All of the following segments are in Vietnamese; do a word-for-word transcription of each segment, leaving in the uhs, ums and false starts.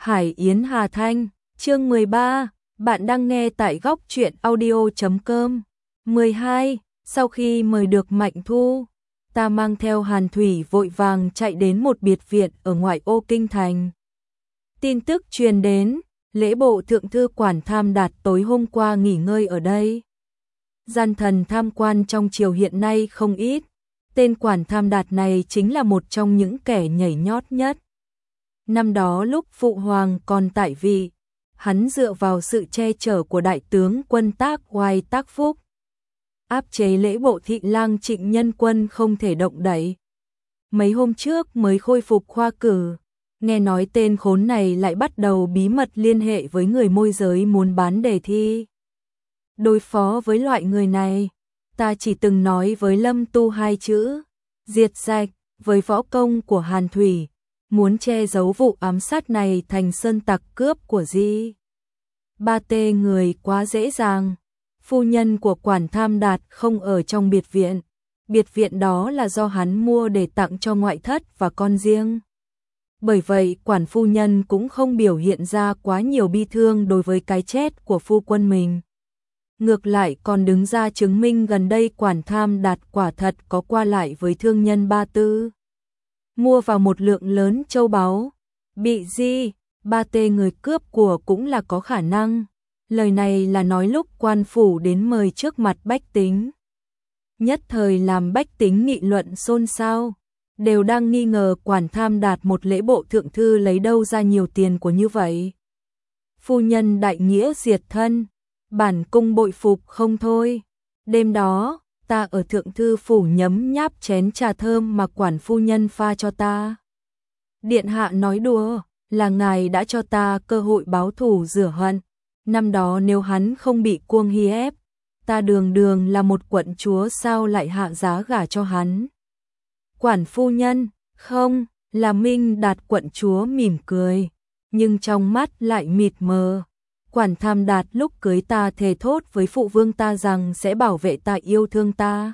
Hải Yến Hà Thanh, chương mười ba, bạn đang nghe tại góc truyện audio chấm com. mười hai, sau khi mời được Mạnh Thu, ta mang theo Hàn Thủy vội vàng chạy đến một biệt viện ở ngoại ô kinh thành. Tin tức truyền đến, lễ bộ thượng thư Quản Tham Đạt tối hôm qua nghỉ ngơi ở đây. Gian thần tham quan trong triều hiện nay không ít, tên Quản Tham Đạt này chính là một trong những kẻ nhảy nhót nhất. Năm đó lúc Phụ Hoàng còn tại vị, hắn dựa vào sự che chở của đại tướng quân Tác Oai Tác Phúc, áp chế lễ bộ thị lang Trịnh Nhân Quân không thể động đậy. Mấy hôm trước mới khôi phục khoa cử, nghe nói tên khốn này lại bắt đầu bí mật liên hệ với người môi giới muốn bán đề thi. Đối phó với loại người này, ta chỉ từng nói với Lâm Tu hai chữ, diệt sạch, với võ công của Hàn Thủy, muốn che giấu vụ ám sát này thành sơn tặc cướp của Di. Ba tê người quá dễ dàng. Phu nhân của Quản Tham Đạt không ở trong biệt viện. Biệt viện đó là do hắn mua để tặng cho ngoại thất và con riêng. Bởi vậy Quản phu nhân cũng không biểu hiện ra quá nhiều bi thương đối với cái chết của phu quân mình. Ngược lại còn đứng ra chứng minh gần đây Quản Tham Đạt quả thật có qua lại với thương nhân Ba Tư, mua vào một lượng lớn châu báu. Bị Di, Ba tê người cướp của cũng là có khả năng. Lời này là nói lúc quan phủ đến mời trước mặt bách tính. Nhất thời làm bách tính nghị luận xôn xao, đều đang nghi ngờ Quản Tham Đạt một lễ bộ thượng thư lấy đâu ra nhiều tiền của như vậy. Phu nhân đại nghĩa diệt thân, bản cung bội phục không thôi. Đêm đó, ta ở thượng thư phủ nhấm nháp chén trà thơm mà Quản phu nhân pha cho ta. Điện hạ nói đùa, là ngài đã cho ta cơ hội báo thù rửa hận. Năm đó nếu hắn không bị Cuồng Hy ép, ta đường đường là một quận chúa sao lại hạ giá gả cho hắn. Quản phu nhân, không, là Minh Đạt quận chúa mỉm cười, nhưng trong mắt lại mịt mờ. Quản Tham Đạt lúc cưới ta thề thốt với phụ vương ta rằng sẽ bảo vệ ta, yêu thương ta.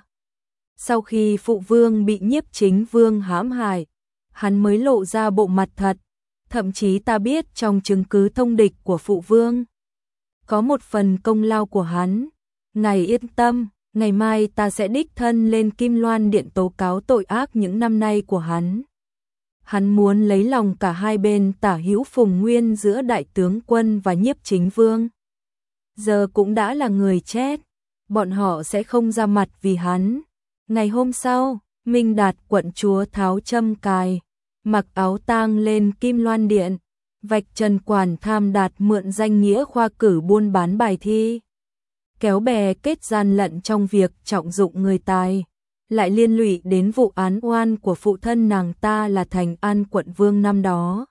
Sau khi phụ vương bị Nhiếp Chính Vương hãm hại, hắn mới lộ ra bộ mặt thật. Thậm chí ta biết trong chứng cứ thông địch của phụ vương có một phần công lao của hắn. Ngài yên tâm, ngày mai ta sẽ đích thân lên Kim Loan Điện tố cáo tội ác những năm nay của hắn. Hắn muốn lấy lòng cả hai bên tả hữu phùng nguyên giữa đại tướng quân và Nhiếp Chính Vương. Giờ cũng đã là người chết, bọn họ sẽ không ra mặt vì hắn. Ngày hôm sau, Minh Đạt quận chúa tháo châm cài, mặc áo tang lên Kim Loan Điện, vạch trần Quản Tham Đạt mượn danh nghĩa khoa cử buôn bán bài thi, kéo bè kết gian lận trong việc trọng dụng người tài, lại liên lụy đến vụ án oan của phụ thân nàng ta là Thành An quận vương năm đó.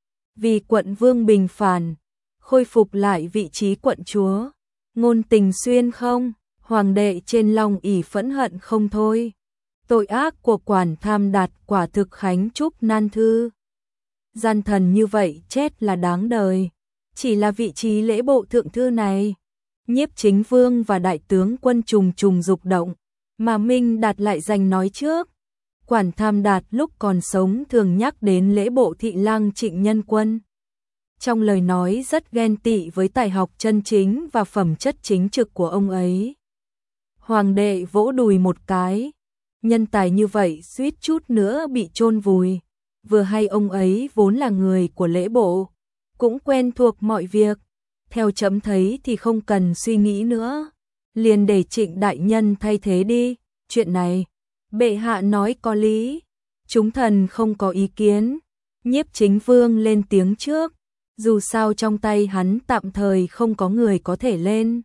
Vì quận vương bình phản, khôi phục lại vị trí quận chúa, ngôn tình xuyên không, hoàng đệ trên lòng ỷ phẫn hận không thôi. Tội ác của Quản Tham Đạt quả thực khánh chúc nan thư. Gian thần như vậy chết là đáng đời. Chỉ là vị trí lễ bộ thượng thư này, Nhiếp Chính Vương và đại tướng quân trùng trùng dục động, mà Minh Đạt lại giành nói trước. Quản Tham Đạt lúc còn sống thường nhắc đến lễ bộ thị lang Trịnh Nhân Quân. Trong lời nói rất ghen tị với tài học chân chính và phẩm chất chính trực của ông ấy. Hoàng đệ vỗ đùi một cái. Nhân tài như vậy suýt chút nữa bị chôn vùi. Vừa hay ông ấy vốn là người của lễ bộ, cũng quen thuộc mọi việc. Theo chấm thấy thì không cần suy nghĩ nữa, liền để Trịnh đại nhân thay thế đi. Chuyện này, bệ hạ nói có lý, chúng thần không có ý kiến. Nhiếp Chính Vương lên tiếng trước, dù sao trong tay hắn tạm thời không có người có thể lên.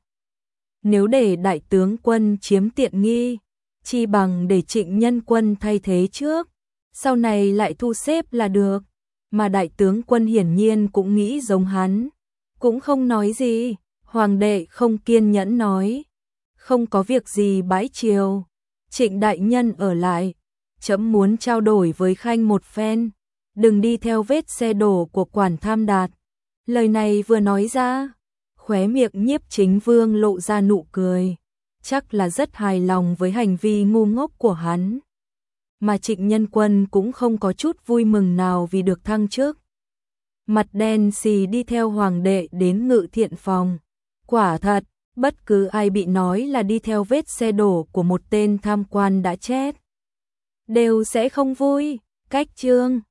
Nếu để đại tướng quân chiếm tiện nghi, chi bằng để Trịnh Nhân Quân thay thế trước, sau này lại thu xếp là được. Mà đại tướng quân hiển nhiên cũng nghĩ giống hắn, cũng không nói gì. Hoàng đệ không kiên nhẫn nói, không có việc gì bãi triều, Trịnh đại nhân ở lại, chấm muốn trao đổi với Khanh một phen, đừng đi theo vết xe đổ của Quản Tham Đạt. Lời này vừa nói ra, khóe miệng Nhiếp Chính Vương lộ ra nụ cười, chắc là rất hài lòng với hành vi ngu ngốc của hắn. Mà Trịnh Nhân Quân cũng không có chút vui mừng nào vì được thăng chức. mặt đen xì đi theo hoàng đệ đến ngự thiện phòng. Quả thật, bất cứ ai bị nói là đi theo vết xe đổ của một tên tham quan đã chết đều sẽ không vui. Cách chương